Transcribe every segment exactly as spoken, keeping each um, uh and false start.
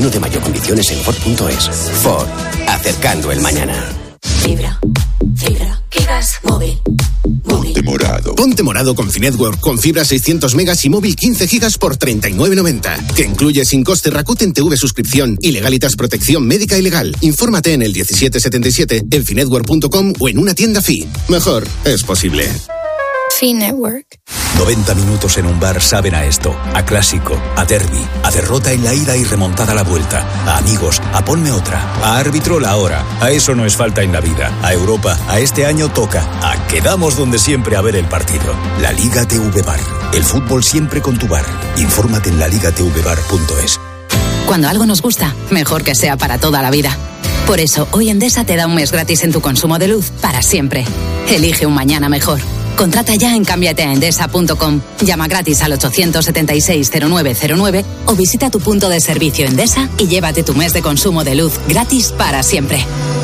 uno de mayo. Condiciones en Ford punto es. Ford, acercando el mañana. Fibra, fibra, gigas, móvil. Ponte morado. Ponte morado con Finetwork, con fibra seiscientos megas y móvil quince gigas por treinta y nueve noventa. Que incluye sin coste Rakuten T V suscripción y Legalitas protección médica y legal. Infórmate en el diecisiete setenta y siete, en finetwork punto com o en una tienda Fi. Mejor es posible. Finetwork. noventa minutos en un bar saben a esto, a clásico, a derbi, a derrota en la ida y remontada a la vuelta, a amigos, a ponme otra, a árbitro la hora. A eso no es falta en la vida. A Europa, a este año toca. A quedamos donde siempre a ver el partido. La Liga T V Bar. El fútbol siempre con tu bar. Infórmate en la liga t v bar punto es. Cuando algo nos gusta, mejor que sea para toda la vida. Por eso, hoy Endesa te da un mes gratis en tu consumo de luz para siempre. Elige un mañana mejor. Contrata ya en cámbiate a endesa punto com. Llama gratis al ochocientos setenta y seis cero nueve cero nueve o visita tu punto de servicio Endesa y llévate tu mes de consumo de luz gratis para siempre.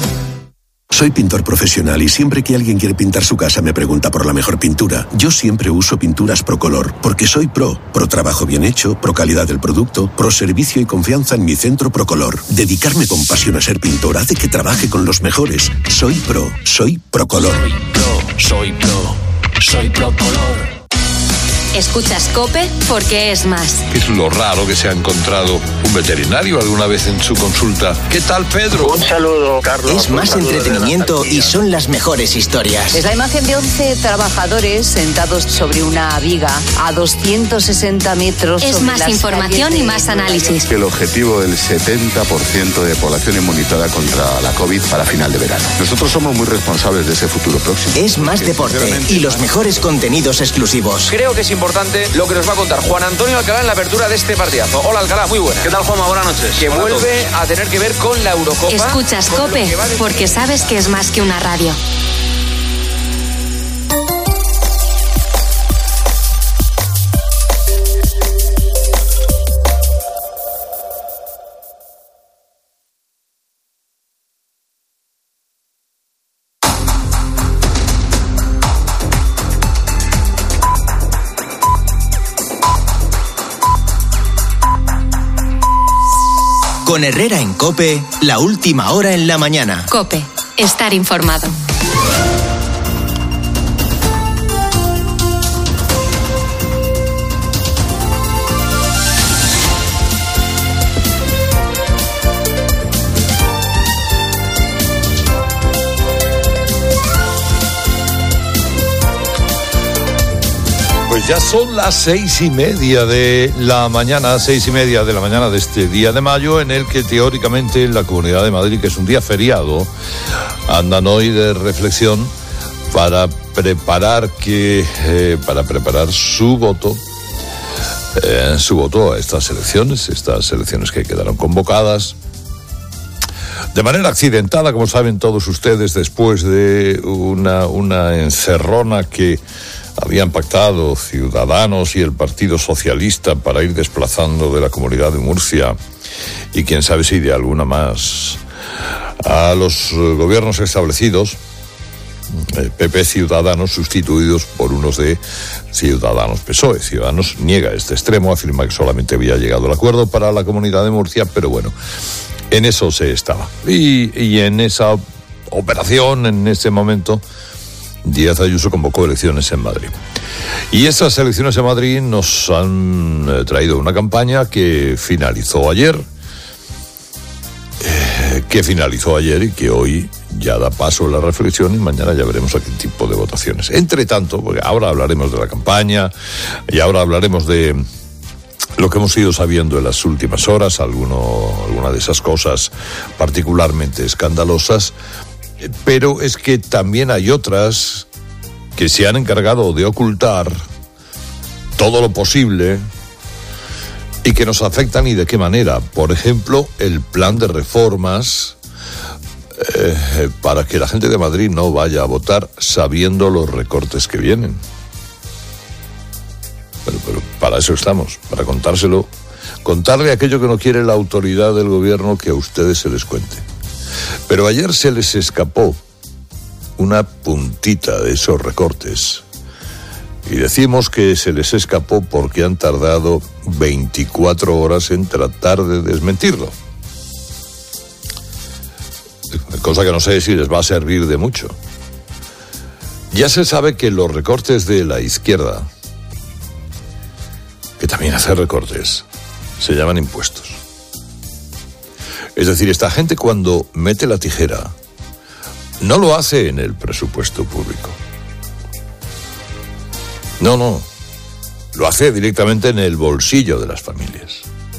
Soy pintor profesional y siempre que alguien quiere pintar su casa me pregunta por la mejor pintura. Yo siempre uso pinturas Procolor, porque soy pro. Pro trabajo bien hecho, pro calidad del producto, pro servicio y confianza en mi centro Procolor. Dedicarme con pasión a ser pintor hace que trabaje con los mejores. Soy pro, soy Procolor. Soy pro, soy pro, soy Procolor. Escuchas COPE porque es más. Es lo raro que se ha encontrado un veterinario alguna vez en su consulta. ¿Qué tal, Pedro? Un saludo, Carlos. Es más entretenimiento y son las mejores historias. Es la imagen de once trabajadores sentados sobre una viga a doscientos sesenta metros. Es más información y más análisis. El objetivo del setenta por ciento de población inmunizada contra la COVID para final de verano. Nosotros somos muy responsables de ese futuro próximo. Es más deporte y los mejores contenidos exclusivos. Creo que es importante lo que nos va a contar Juan Antonio Alcalá en la apertura de este partidazo. Hola, Alcalá, muy buena. ¿Qué tal, Juanma? Buenas noches. Que Buenas vuelve a tener que ver con la Eurocopa. Escuchas COPE porque sabes que es más que una radio. Con Herrera en COPE, la última hora en la mañana. COPE, estar informado. Pues ya son las seis y media de la mañana, seis y media de la mañana de este día de mayo, en el que teóricamente la Comunidad de Madrid, que es un día feriado, andan hoy de reflexión para preparar que eh, para preparar su voto, eh, su voto a estas elecciones, estas elecciones que quedaron convocadas de manera accidentada, como saben todos ustedes, después de una, una encerrona que habían pactado Ciudadanos y el Partido Socialista para ir desplazando de la Comunidad de Murcia y quién sabe si de alguna más a los gobiernos establecidos, P P Ciudadanos sustituidos por unos de Ciudadanos P S O E. Ciudadanos niega este extremo, afirma que solamente había llegado el acuerdo para la Comunidad de Murcia, pero bueno, en eso se estaba. Y, y en esa operación, en ese momento, Díaz Ayuso convocó elecciones en Madrid. Y esas elecciones en Madrid nos han eh, traído una campaña que finalizó ayer, eh, que finalizó ayer y que hoy ya da paso a la reflexión y mañana ya veremos a qué tipo de votaciones. Entre tanto, porque ahora hablaremos de la campaña y ahora hablaremos de lo que hemos ido sabiendo en las últimas horas, alguno, alguna de esas cosas particularmente escandalosas. Pero es que también hay otras que se han encargado de ocultar todo lo posible y que nos afectan y de qué manera. Por ejemplo, el plan de reformas eh, para que la gente de Madrid no vaya a votar sabiendo los recortes que vienen. Pero, pero para eso estamos, para contárselo, contarle aquello que no quiere la autoridad del gobierno que a ustedes se les cuente. Pero ayer se les escapó una puntita de esos recortes. Y decimos que se les escapó porque han tardado veinticuatro horas en tratar de desmentirlo. cosa que no sé si les va a servir de mucho. Ya se sabe que los recortes de la izquierda, que también hace recortes, se llaman impuestos. Es decir, esta gente cuando mete la tijera, no lo hace en el presupuesto público. No, no. Lo hace directamente en el bolsillo de las familias.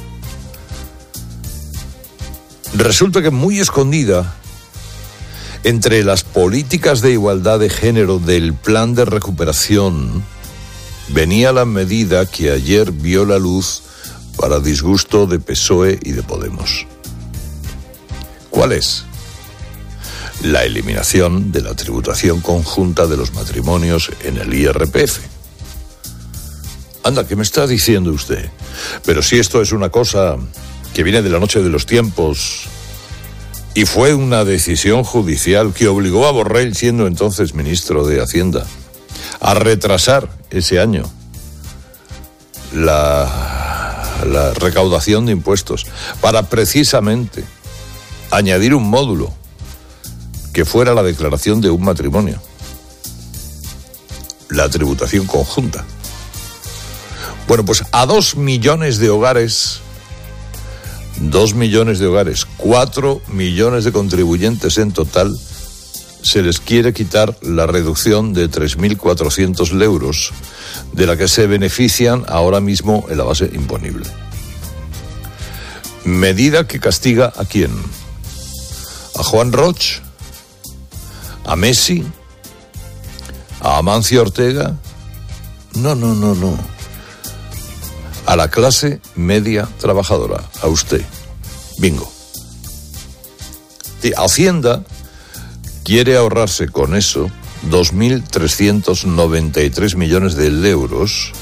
Resulta que muy escondida, entre las políticas de igualdad de género del plan de recuperación, venía la medida que ayer vio la luz para disgusto de P S O E y de Podemos. ¿Cuál es? La eliminación de la tributación conjunta de los matrimonios en el I R P F. Anda, ¿qué me está diciendo usted? Pero si esto es una cosa que viene de la noche de los tiempos y fue una decisión judicial que obligó a Borrell, siendo entonces ministro de Hacienda, a retrasar ese año la, la recaudación de impuestos para precisamente añadir un módulo que fuera la declaración de un matrimonio, la tributación conjunta. Bueno, pues a dos millones de hogares, dos millones de hogares, cuatro millones de contribuyentes en total, se les quiere quitar la reducción de tres mil cuatrocientos euros de la que se benefician ahora mismo en la base imponible. Medida que castiga ¿a quién? ¿A Juan Roch? ¿A Messi? ¿A Amancio Ortega? No, no, no, no. A la clase media trabajadora, a usted. Bingo. Y Hacienda quiere ahorrarse con eso dos mil trescientos noventa y tres millones de euros.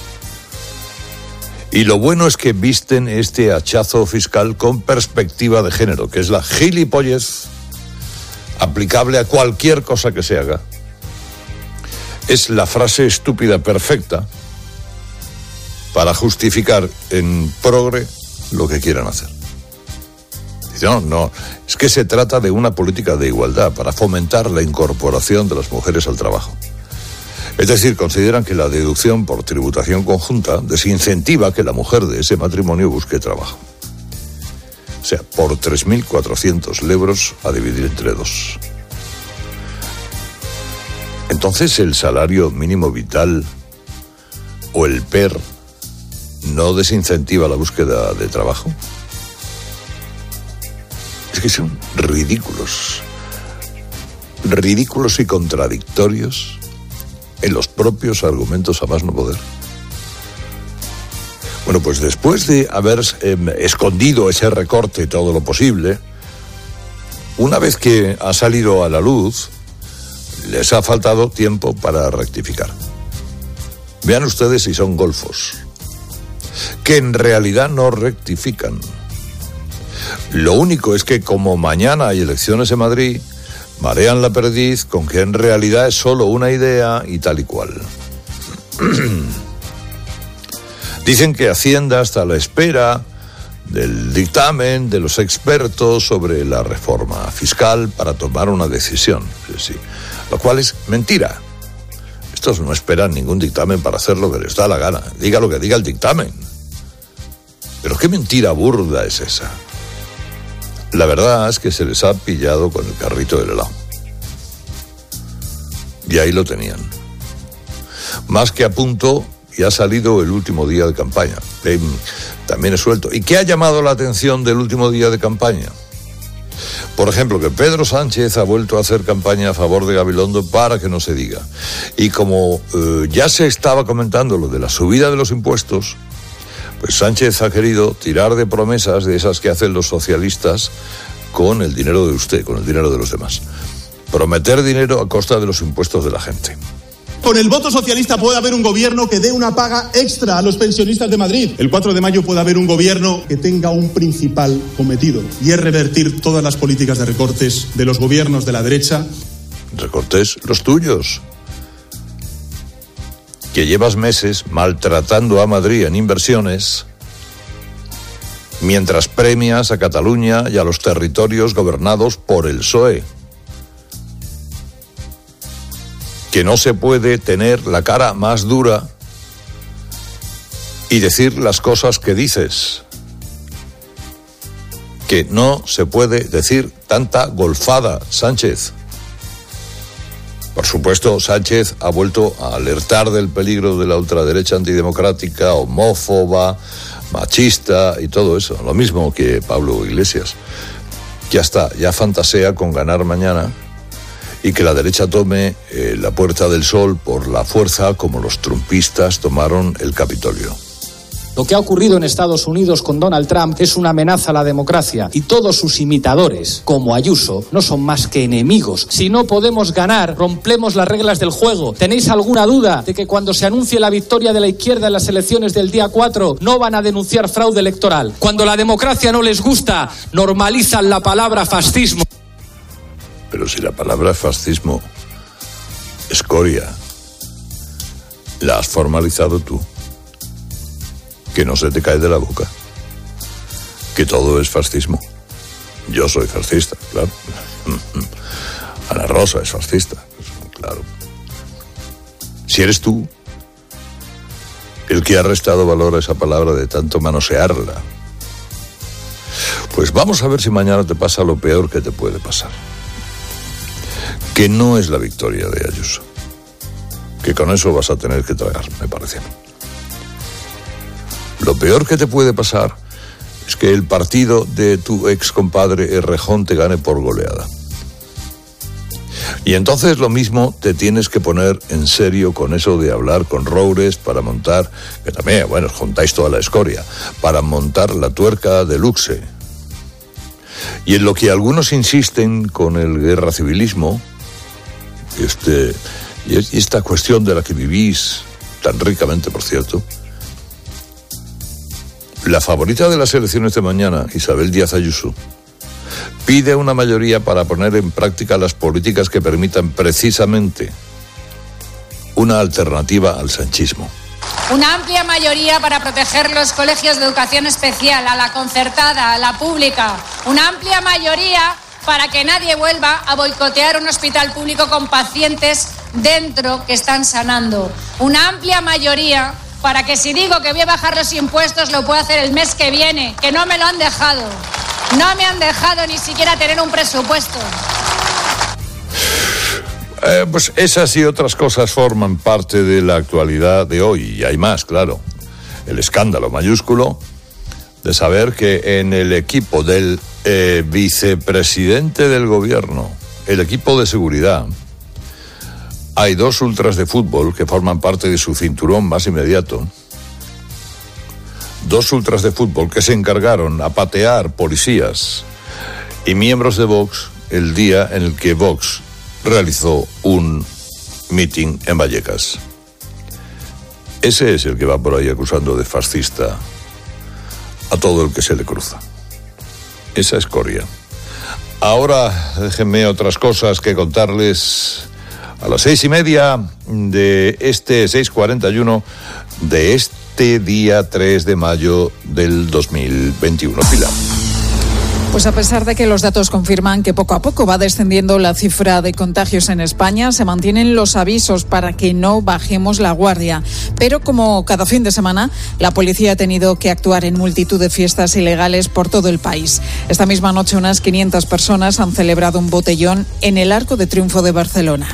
Y lo bueno es que visten este hachazo fiscal con perspectiva de género, que es la gilipollez aplicable a cualquier cosa que se haga. Es la frase estúpida perfecta para justificar en progre lo que quieran hacer. No, no, es que se trata de una política de igualdad para fomentar la incorporación de las mujeres al trabajo. Es decir, consideran que la deducción por tributación conjunta desincentiva que la mujer de ese matrimonio busque trabajo. O sea, por tres mil cuatrocientos euros a dividir entre dos. Entonces, ¿el salario mínimo vital o el P E R no desincentiva la búsqueda de trabajo? Es que son ridículos. Ridículos y contradictorios en los propios argumentos a más no poder. Bueno, pues después de haber eh, escondido ese recorte todo lo posible, una vez que ha salido a la luz, les ha faltado tiempo para rectificar. Vean ustedes si son golfos, que en realidad no rectifican. Lo único es que como mañana hay elecciones en Madrid, marean la perdiz con que en realidad es solo una idea y tal y cual. Dicen que Hacienda está a la espera del dictamen de los expertos sobre la reforma fiscal para tomar una decisión, sí, lo cual es mentira. Estos no esperan ningún dictamen para hacer lo que les da la gana. Diga lo que diga el dictamen. Pero qué mentira burda es esa. La verdad es que se les ha pillado con el carrito del helado. Y ahí lo tenían. Más que a punto, y ha salido el último día de campaña. Eh, también es suelto. ¿Y qué ha llamado la atención del último día de campaña? Por ejemplo, que Pedro Sánchez ha vuelto a hacer campaña a favor de Gabilondo para que no se diga. Y como eh, ya se estaba comentando lo de la subida de los impuestos, pues Sánchez ha querido tirar de promesas de esas que hacen los socialistas con el dinero de usted, con el dinero de los demás. Prometer dinero a costa de los impuestos de la gente. Con el voto socialista puede haber un gobierno que dé una paga extra a los pensionistas de Madrid. El cuatro de mayo puede haber un gobierno que tenga un principal cometido, y es revertir todas las políticas de recortes de los gobiernos de la derecha. Recortes los tuyos, que llevas meses maltratando a Madrid en inversiones, mientras premias a Cataluña y a los territorios gobernados por el P S O E. que no se puede tener la cara más dura y decir las cosas que dices, que no se puede decir tanta golfada, Sánchez. Por supuesto, Sánchez ha vuelto a alertar del peligro de la ultraderecha antidemocrática, homófoba, machista y todo eso. Lo mismo que Pablo Iglesias. Ya está, ya fantasea con ganar mañana y que la derecha tome eh, la Puerta del Sol por la fuerza, como los trumpistas tomaron el Capitolio. Lo que ha ocurrido en Estados Unidos con Donald Trump es una amenaza a la democracia y todos sus imitadores, como Ayuso, no son más que enemigos. Si no podemos ganar, rompemos las reglas del juego. ¿Tenéis alguna duda de que cuando se anuncie la victoria de la izquierda en las elecciones del día cuatro no van a denunciar fraude electoral? Cuando la democracia no les gusta, normalizan la palabra fascismo. Pero si la palabra fascismo, escoria, la has formalizado tú. Que no se te cae de la boca. Que todo es fascismo. Yo soy fascista, claro. Ana Rosa es fascista, claro. Si eres tú el que ha restado valor a esa palabra de tanto manosearla, pues vamos a ver si mañana te pasa lo peor que te puede pasar. Que no es la victoria de Ayuso. Que con eso vas a tener que tragar, me parece a mí. Lo peor que te puede pasar es que el partido de tu ex compadre Errejón te gane por goleada. Y entonces lo mismo te tienes que poner en serio con eso de hablar con Roures para montar, que también, bueno, juntáis toda la escoria, para montar la tuerca de Luxe. Y en lo que algunos insisten con el guerra civilismo, este, y esta cuestión de la que vivís tan ricamente, por cierto, la favorita de las elecciones de mañana, Isabel Díaz Ayuso, pide una mayoría para poner en práctica las políticas que permitan precisamente una alternativa al sanchismo. Una amplia mayoría para proteger los colegios de educación especial, a la concertada, a la pública. Una amplia mayoría para que nadie vuelva a boicotear un hospital público con pacientes dentro que están sanando. Una amplia mayoría para que si digo que voy a bajar los impuestos lo pueda hacer el mes que viene, que no me lo han dejado. No me han dejado ni siquiera tener un presupuesto. Eh, pues esas y otras cosas forman parte de la actualidad de hoy, y hay más, claro. El escándalo mayúsculo de saber que en el equipo del eh, vicepresidente del gobierno, el equipo de seguridad, hay dos ultras de fútbol que forman parte de su cinturón más inmediato. Dos ultras de fútbol que se encargaron a patear policías y miembros de Vox el día en el que Vox realizó un mitin en Vallecas. Ese es el que va por ahí acusando de fascista a todo el que se le cruza. Esa escoria. Ahora déjenme otras cosas que contarles. A las seis y media de este seis cuarenta y uno de este día tres de mayo del dos mil veintiuno. Pilar. Pues a pesar de que los datos confirman que poco a poco va descendiendo la cifra de contagios en España, se mantienen los avisos para que no bajemos la guardia. Pero como cada fin de semana, la policía ha tenido que actuar en multitud de fiestas ilegales por todo el país. Esta misma noche unas quinientas personas han celebrado un botellón en el Arco de Triunfo de Barcelona.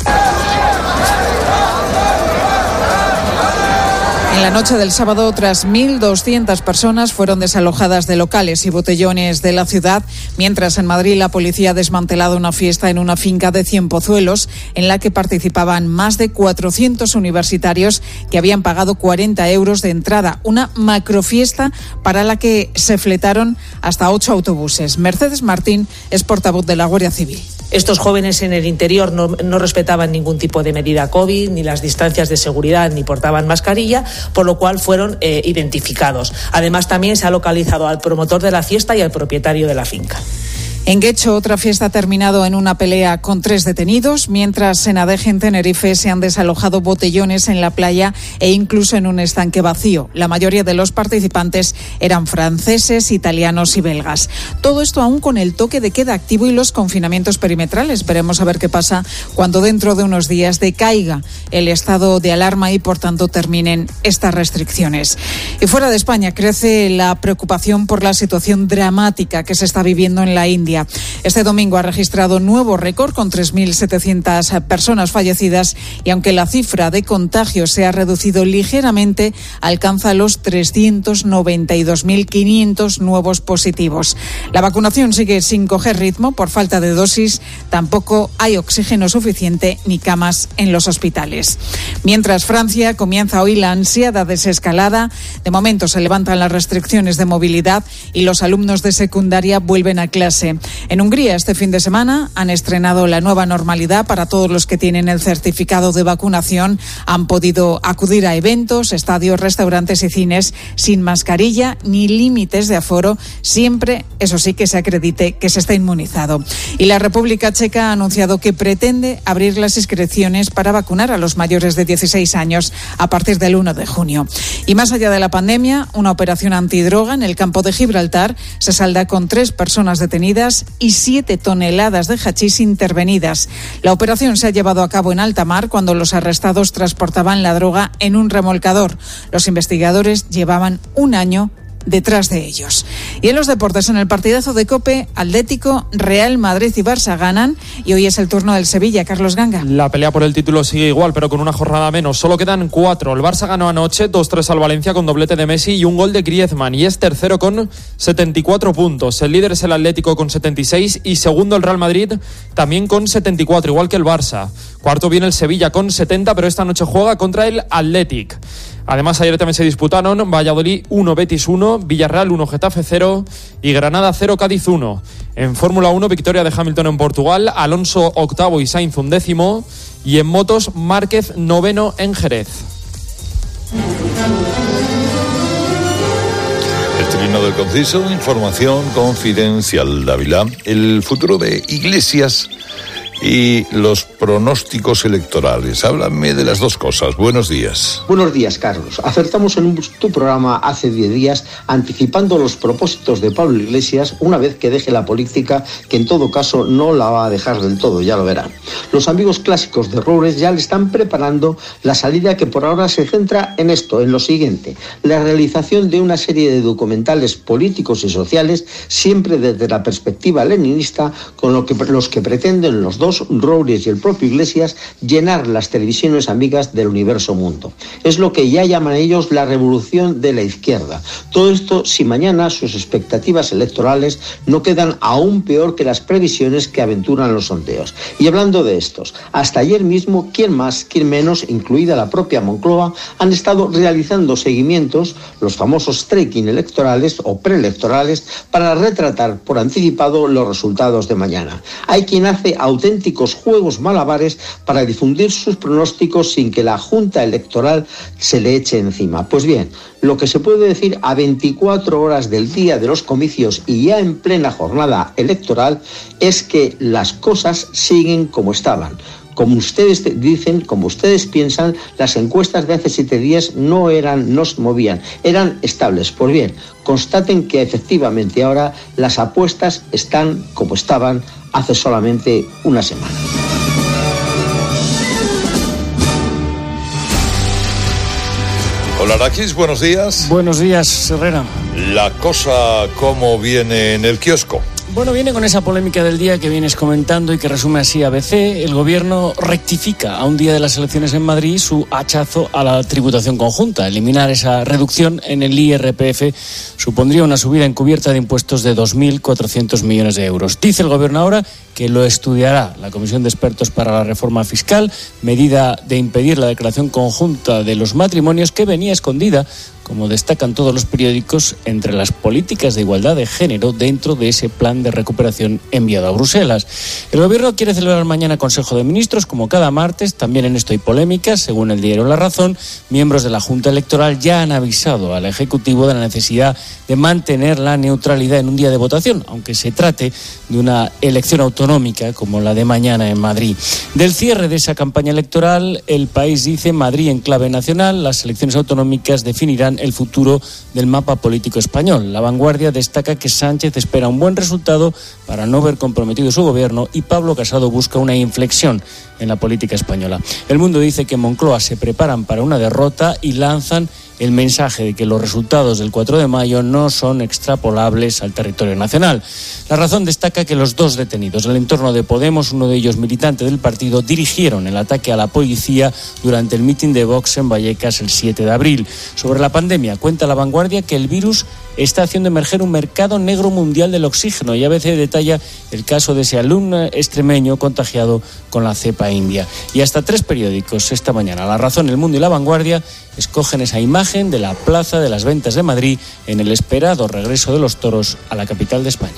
En la noche del sábado, otras mil doscientas personas fueron desalojadas de locales y botellones de la ciudad, mientras en Madrid la policía ha desmantelado una fiesta en una finca de Cienpozuelos en la que participaban más de cuatrocientos universitarios que habían pagado cuarenta euros de entrada. Una macrofiesta para la que se fletaron hasta ocho autobuses. Mercedes Martín es portavoz de la Guardia Civil. Estos jóvenes en el interior no, no respetaban ningún tipo de medida COVID, ni las distancias de seguridad, ni portaban mascarilla, por lo cual fueron eh, identificados. Además, también se ha localizado al promotor de la fiesta y al propietario de la finca. En Guecho, otra fiesta ha terminado en una pelea con tres detenidos, mientras en Adeje, en Tenerife, se han desalojado botellones en la playa e incluso en un estanque vacío. La mayoría de los participantes eran franceses, italianos y belgas. Todo esto aún con el toque de queda activo y los confinamientos perimetrales. Veremos a ver qué pasa cuando dentro de unos días decaiga el estado de alarma y, por tanto, terminen estas restricciones. Y fuera de España crece la preocupación por la situación dramática que se está viviendo en la India. Este domingo ha registrado nuevo récord con tres mil setecientas personas fallecidas y aunque la cifra de contagios se ha reducido ligeramente, alcanza los trescientos noventa y dos mil quinientos nuevos positivos. La vacunación sigue sin coger ritmo por falta de dosis, tampoco hay oxígeno suficiente ni camas en los hospitales. Mientras Francia comienza hoy la ansiada desescalada, de momento se levantan las restricciones de movilidad y los alumnos de secundaria vuelven a clase. En Hungría este fin de semana han estrenado la nueva normalidad para todos los que tienen el certificado de vacunación. Han podido acudir a eventos, estadios, restaurantes y cines sin mascarilla ni límites de aforo, siempre, eso sí, que se acredite que se está inmunizado. Y la República Checa ha anunciado que pretende abrir las inscripciones para vacunar a los mayores de dieciséis años a partir del uno de junio. Y más allá de la pandemia, una operación antidroga en el campo de Gibraltar se salda con tres personas detenidas y siete toneladas de hachís intervenidas. La operación se ha llevado a cabo en alta mar cuando los arrestados transportaban la droga en un remolcador. Los investigadores llevaban un año detrás de ellos. Y en los deportes, en el partidazo de COPE, Atlético, Real Madrid y Barça ganan y hoy es el turno del Sevilla. Carlos Ganga. La pelea por el título sigue igual, pero con una jornada menos. Solo quedan cuatro. El Barça ganó anoche dos tres al Valencia con doblete de Messi y un gol de Griezmann y es tercero con setenta y cuatro puntos. El líder es el Atlético con setenta y seis y segundo el Real Madrid también con setenta y cuatro, igual que el Barça. Cuarto viene el Sevilla con setenta, pero esta noche juega contra el Athletic. Además, ayer también se disputaron Valladolid uno, Betis uno, Villarreal uno, Getafe cero y Granada cero, Cádiz uno. En Fórmula uno, victoria de Hamilton en Portugal, Alonso octavo y Sainz undécimo. Y en motos, Márquez noveno en Jerez. El trino del conciso, información confidencial, Dávila. El futuro de Iglesias y los pronósticos electorales. Háblame de las dos cosas. Buenos días. Buenos días, Carlos. Acertamos en tu programa hace diez días anticipando los propósitos de Pablo Iglesias una vez que deje la política, que en todo caso no la va a dejar del todo, ya lo verán. Los amigos clásicos de Roures ya le están preparando la salida, que por ahora se centra en esto, en lo siguiente: la realización de una serie de documentales políticos y sociales, siempre desde la perspectiva leninista, con lo que, los que pretenden los dos, Roures y el propio Iglesias, llenar las televisiones amigas del universo mundo. Es lo que ya llaman ellos la revolución de la izquierda. Todo esto si mañana sus expectativas electorales no quedan aún peor que las previsiones que aventuran los sondeos. Y hablando de estos, hasta ayer mismo, quién más, quién menos, incluida la propia Moncloa, han estado realizando seguimientos, los famosos tracking electorales o preelectorales, para retratar por anticipado los resultados de mañana. Hay quien hace auténticos juegos malabares para difundir sus pronósticos sin que la Junta Electoral se le eche encima. Pues bien, lo que se puede decir a veinticuatro horas del día de los comicios y ya en plena jornada electoral es que las cosas siguen como estaban. Como ustedes dicen, como ustedes piensan, las encuestas de hace siete días no eran, no se movían, eran estables. Pues bien, constaten que efectivamente ahora las apuestas están como estaban hace solamente una semana. Hola, Araquis, buenos días. Buenos días, Herrera. La cosa, ¿cómo viene en el kiosco? Bueno, viene con esa polémica del día que vienes comentando y que resume así A B C. El gobierno rectifica a un día de las elecciones en Madrid su hachazo a la tributación conjunta. Eliminar esa reducción en el I R P F supondría una subida encubierta de impuestos de dos mil cuatrocientos millones de euros. Dice el gobierno ahora que lo estudiará la Comisión de Expertos para la Reforma Fiscal, medida de impedir la declaración conjunta de los matrimonios que venía escondida como destacan todos los periódicos, entre las políticas de igualdad de género dentro de ese plan de recuperación enviado a Bruselas. El Gobierno quiere celebrar mañana Consejo de Ministros, como cada martes. También en esto hay polémicas. Según el diario La Razón, miembros de la Junta Electoral ya han avisado al Ejecutivo de la necesidad de mantener la neutralidad en un día de votación, aunque se trate de una elección autonómica como la de mañana en Madrid. Del cierre de esa campaña electoral, El País dice: Madrid en clave nacional, las elecciones autonómicas definirán el futuro del mapa político español. La Vanguardia destaca que Sánchez espera un buen resultado para no ver comprometido su gobierno y Pablo Casado busca una inflexión en la política española. El Mundo dice que en Moncloa se preparan para una derrota y lanzan el mensaje de que los resultados del cuatro de mayo no son extrapolables al territorio nacional. La Razón destaca que los dos detenidos del entorno de Podemos, uno de ellos militante del partido, dirigieron el ataque a la policía durante el mitin de Vox en Vallecas el siete de abril. Sobre la pandemia, cuenta La Vanguardia que el virus está haciendo emerger un mercado negro mundial del oxígeno y A B C detalla el caso de ese alumno extremeño contagiado con la cepa india. Y hasta tres periódicos esta mañana, La Razón, El Mundo y La Vanguardia, escogen esa imagen de la Plaza de las Ventas de Madrid en el esperado regreso de los toros a la capital de España.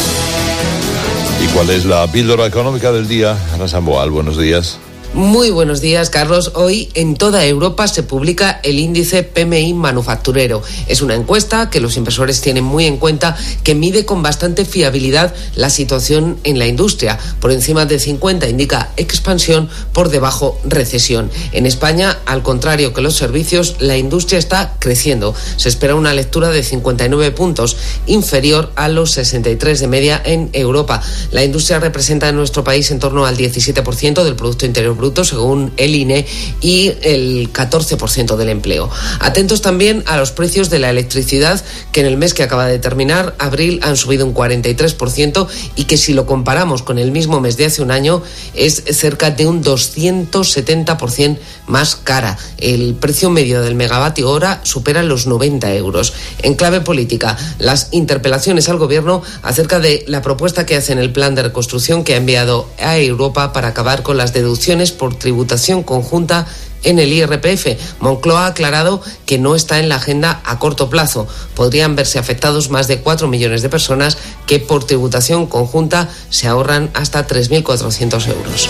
¿Y cuál es la píldora económica del día? Ana Samboal, buenos días. Muy buenos días, Carlos. Hoy en toda Europa se publica el índice P M I manufacturero. Es una encuesta que los inversores tienen muy en cuenta, que mide con bastante fiabilidad la situación en la industria. Por encima de cincuenta indica expansión, por debajo recesión. En España, al contrario que los servicios, la industria está creciendo. Se espera una lectura de cincuenta y nueve puntos, inferior a los sesenta y tres de media en Europa. La industria representa en nuestro país en torno al diecisiete por ciento del Producto Interior Bruto, según el I N E, y el catorce por ciento del empleo. Atentos también a los precios de la electricidad, que en el mes que acaba de terminar, abril, han subido un cuarenta y tres por ciento y que si lo comparamos con el mismo mes de hace un año es cerca de un doscientos setenta por ciento más cara. El precio medio del megavatio hora supera los noventa euros. En clave política, las interpelaciones al Gobierno acerca de la propuesta que hace en el plan de reconstrucción que ha enviado a Europa para acabar con las deducciones por tributación conjunta en el I R P F. Moncloa ha aclarado que no está en la agenda a corto plazo. Podrían verse afectados más de cuatro millones de personas que por tributación conjunta se ahorran hasta tres mil cuatrocientos euros.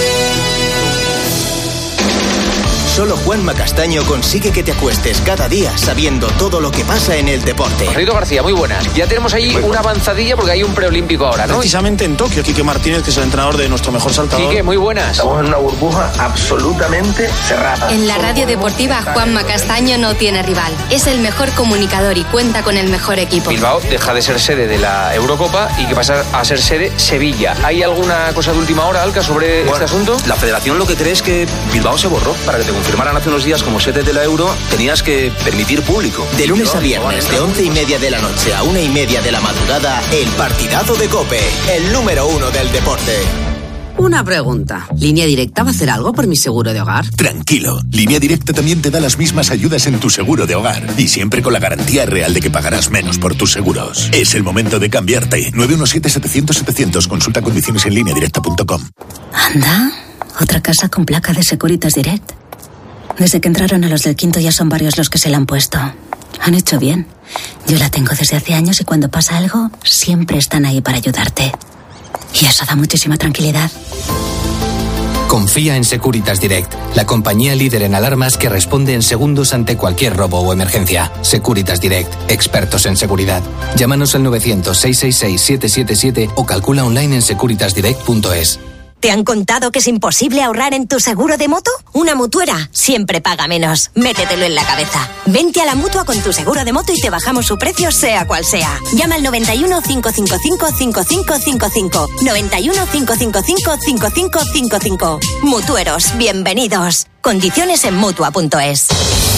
Solo Juanma Castaño consigue que te acuestes cada día sabiendo todo lo que pasa en el deporte. Rito García, muy buenas. Ya tenemos ahí muy una bueno. avanzadilla porque hay un preolímpico ahora, ¿no? Precisamente en Tokio, Quique Martínez, que es el entrenador de nuestro mejor saltador. Quique, muy buenas. Estamos en una burbuja absolutamente cerrada. En la radio deportiva, Juanma Castaño no tiene rival. Es el mejor comunicador y cuenta con el mejor equipo. Bilbao deja de ser sede de la Eurocopa y que pasa a ser sede Sevilla. ¿Hay alguna cosa de última hora, Alca, sobre bueno, este asunto? La federación lo que cree es que Bilbao se borró para que te confirmaran hace unos días como sede de la Euro, tenías que permitir público. De lunes a viernes, de once y media de la noche a una y media de la madrugada, el partidazo de COPE, el número uno del deporte. Una pregunta. ¿Línea Directa va a hacer algo por mi seguro de hogar? Tranquilo. Línea Directa también te da las mismas ayudas en tu seguro de hogar. Y siempre con la garantía real de que pagarás menos por tus seguros. Es el momento de cambiarte. nueve uno siete, setecientos, setecientos. Consulta condiciones en línea directa punto com. Anda. Otra casa con placa de Securitas Direct. Desde que entraron a los del quinto ya son varios los que se la han puesto. Han hecho bien. Yo la tengo desde hace años y cuando pasa algo, siempre están ahí para ayudarte. Y eso da muchísima tranquilidad. Confía en Securitas Direct, la compañía líder en alarmas que responde en segundos ante cualquier robo o emergencia. Securitas Direct, expertos en seguridad. Llámanos al novecientos, seiscientos sesenta y seis, siete siete siete o calcula online en securitas direct punto es. ¿Te han contado que es imposible ahorrar en tu seguro de moto? Una mutuera siempre paga menos. Métetelo en la cabeza. Vente a la Mutua con tu seguro de moto y te bajamos su precio sea cual sea. Llama al noventa y uno, cinco cinco cinco, cinco cinco cinco cinco. noventa y uno, cinco cinco cinco, cinco cinco cinco cinco. Mutueros, bienvenidos. Condiciones en mutua punto es.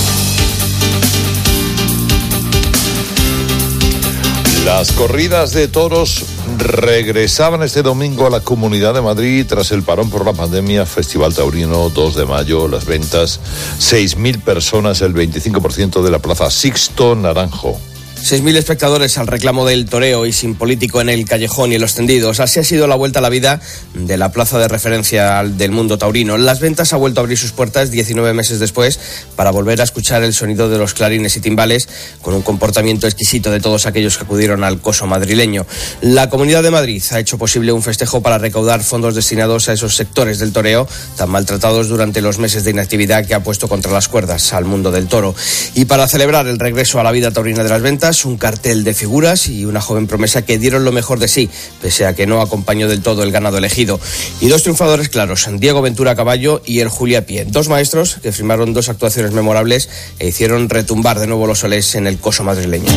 Las corridas de toros regresaban este domingo a la Comunidad de Madrid tras el parón por la pandemia. Festival Taurino, dos de mayo, las ventas, seis mil personas, el veinticinco por ciento de la Plaza Sixto Naranjo. seis mil espectadores al reclamo del toreo y sin político en el callejón y en los tendidos. Así ha sido la vuelta a la vida de la plaza de referencia del mundo taurino. Las Ventas ha vuelto a abrir sus puertas diecinueve meses después para volver a escuchar el sonido de los clarines y timbales con un comportamiento exquisito de todos aquellos que acudieron al coso madrileño. La Comunidad de Madrid ha hecho posible un festejo para recaudar fondos destinados a esos sectores del toreo tan maltratados durante los meses de inactividad que ha puesto contra las cuerdas al mundo del toro. Y para celebrar el regreso a la vida taurina de las Ventas, un cartel de figuras y una joven promesa que dieron lo mejor de sí, pese a que no acompañó del todo el ganado elegido. Y dos triunfadores claros, Diego Ventura a caballo y el Juli a pie. Dos maestros que firmaron dos actuaciones memorables e hicieron retumbar de nuevo los soles en el coso madrileño.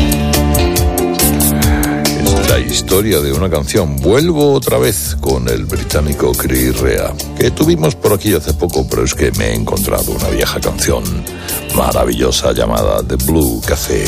La historia de una canción. Vuelvo otra vez con el británico Chris Rea, que tuvimos por aquí hace poco, pero es que me he encontrado una vieja canción maravillosa llamada The Blue Café.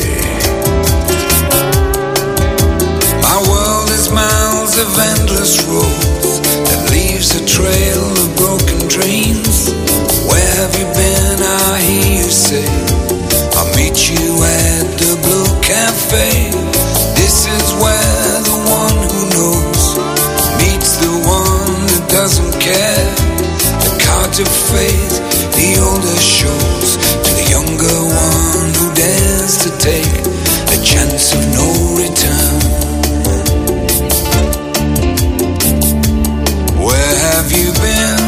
My world is miles of endless roads that leaves a trail of broken dreams. Where have you been? I hear you say I'll meet you at the Blue Café. This is where the one who knows meets the one that doesn't care. The cards of fate, the older shows to the younger one who dares to take the chance of no return. Where have you been?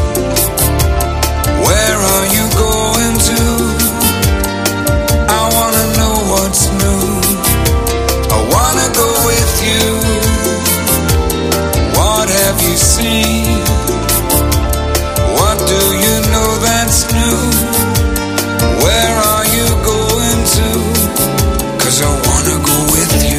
Where are you going to? I wanna know what's new. I wanna go with you. What have you seen? What do you know that's new? Where are you going to? 'Cause I wanna go with you.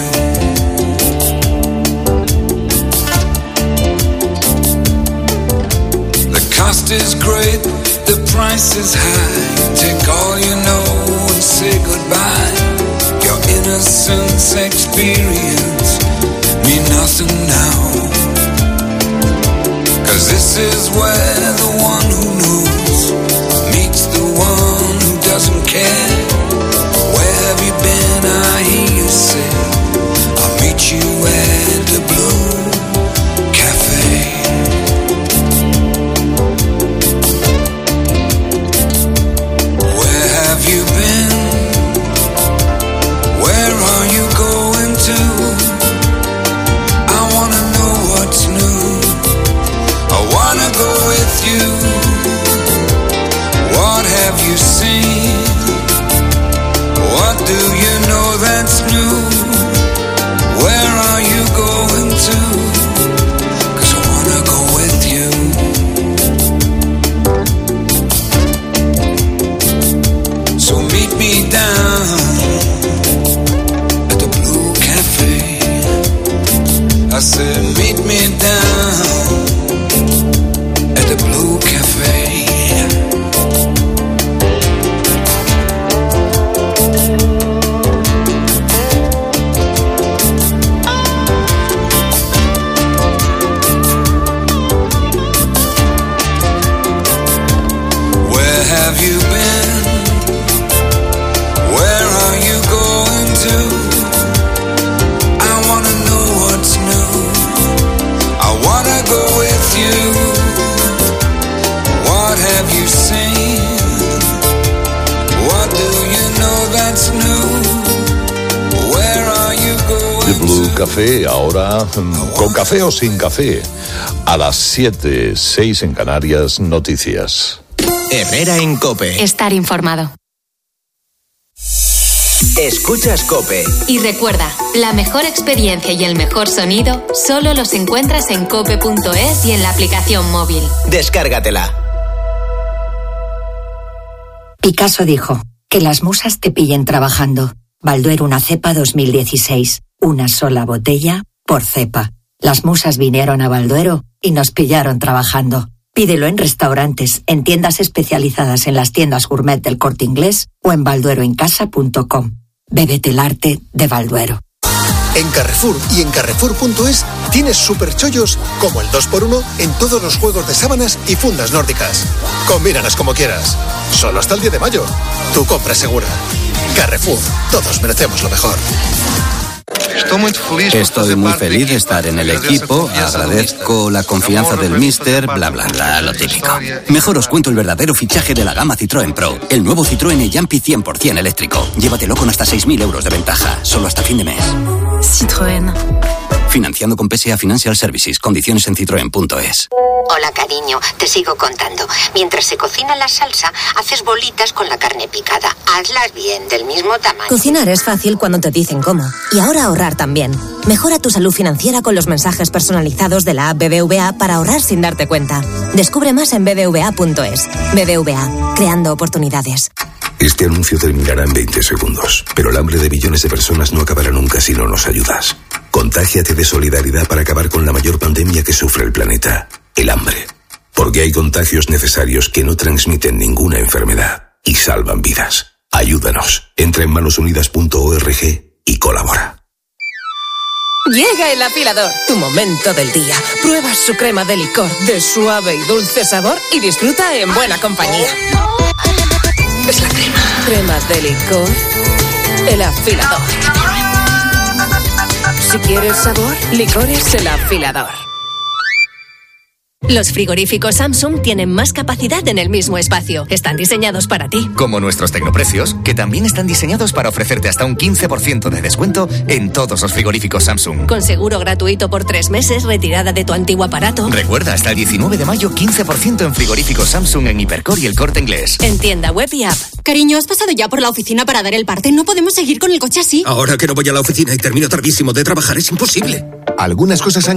The cost is great, the price is high. Take all you know and say goodbye. Your innocence experience mean nothing now. 'Cause this is where the one who knows meets the one who doesn't care. Where have you been? I hear you say I'll meet you at the Blue Café. Where have you been? Where are you going to? I wanna know what's new. I wanna go with you. What have you seen? What do you know that's new? Where are you going to? 'Cause I wanna go with you. So meet me down at the Blue Café. I said meet me down at the Blue Café. Where have you been? Where are you going to? I wanna know what's new. I wanna go with you. What have you seen? What do you know that's new? Where are you going? The Blue Café, ahora con café o sin café. A las siete, seis en Canarias, noticias. Herrera en COPE. Estar informado. Escuchas COPE. Y recuerda, la mejor experiencia y el mejor sonido solo los encuentras en cope punto es y en la aplicación móvil. Descárgatela. Picasso dijo, que las musas te pillen trabajando. Balduero una cepa dos mil dieciséis. Una sola botella por cepa. Las musas vinieron a Balduero y nos pillaron trabajando. Pídelo en restaurantes, en tiendas especializadas en las tiendas gourmet del Corte Inglés o en baldueroencasa punto com. Bébete el arte de Balduero. En Carrefour y en Carrefour punto es tienes superchollos como el dos por uno en todos los juegos de sábanas y fundas nórdicas. Combínalas como quieras. Solo hasta el diez de mayo. Tu compra segura. Carrefour, todos merecemos lo mejor. Estoy muy feliz de estar en el equipo, agradezco la confianza del míster, bla bla bla, lo típico. Mejor os cuento el verdadero fichaje de la gama Citroën Pro, el nuevo Citroën e-Jumpy cien por ciento eléctrico. Llévatelo con hasta seis mil euros de ventaja, solo hasta fin de mes. Citroën. Financiando con P S A Financial Services, condiciones en citroen punto es. Hola, cariño, te sigo contando. Mientras se cocina la salsa, haces bolitas con la carne picada. Hazlas bien, del mismo tamaño. Cocinar es fácil cuando te dicen cómo. Y ahora ahorrar también. Mejora tu salud financiera con los mensajes personalizados de la app B B V A para ahorrar sin darte cuenta. Descubre más en b b v a punto es. B B V A, creando oportunidades. Este anuncio terminará en veinte segundos, pero el hambre de millones de personas no acabará nunca si no nos ayudas. Contágiate de solidaridad para acabar con la mayor pandemia que sufre el planeta, el hambre. Porque hay contagios necesarios que no transmiten ninguna enfermedad y salvan vidas. Ayúdanos. Entra en manos unidas punto org y colabora. Llega el afilador, tu momento del día. Prueba su crema de licor de suave y dulce sabor y disfruta en buena compañía. Es la crema. Crema de licor. El afilador. Si quieres sabor, licores el afilador. Los frigoríficos Samsung tienen más capacidad en el mismo espacio. Están diseñados para ti. Como nuestros tecnoprecios, que también están diseñados para ofrecerte hasta un quince por ciento de descuento en todos los frigoríficos Samsung. Con seguro gratuito por tres meses, retirada de tu antiguo aparato. Recuerda, hasta el diecinueve de mayo, quince por ciento en frigoríficos Samsung en Hipercor y El Corte Inglés. En tienda web y app. Cariño, ¿has pasado ya por la oficina para dar el parte? No podemos seguir con el coche así. Ahora que no voy a la oficina y termino tardísimo de trabajar, es imposible. Algunas cosas han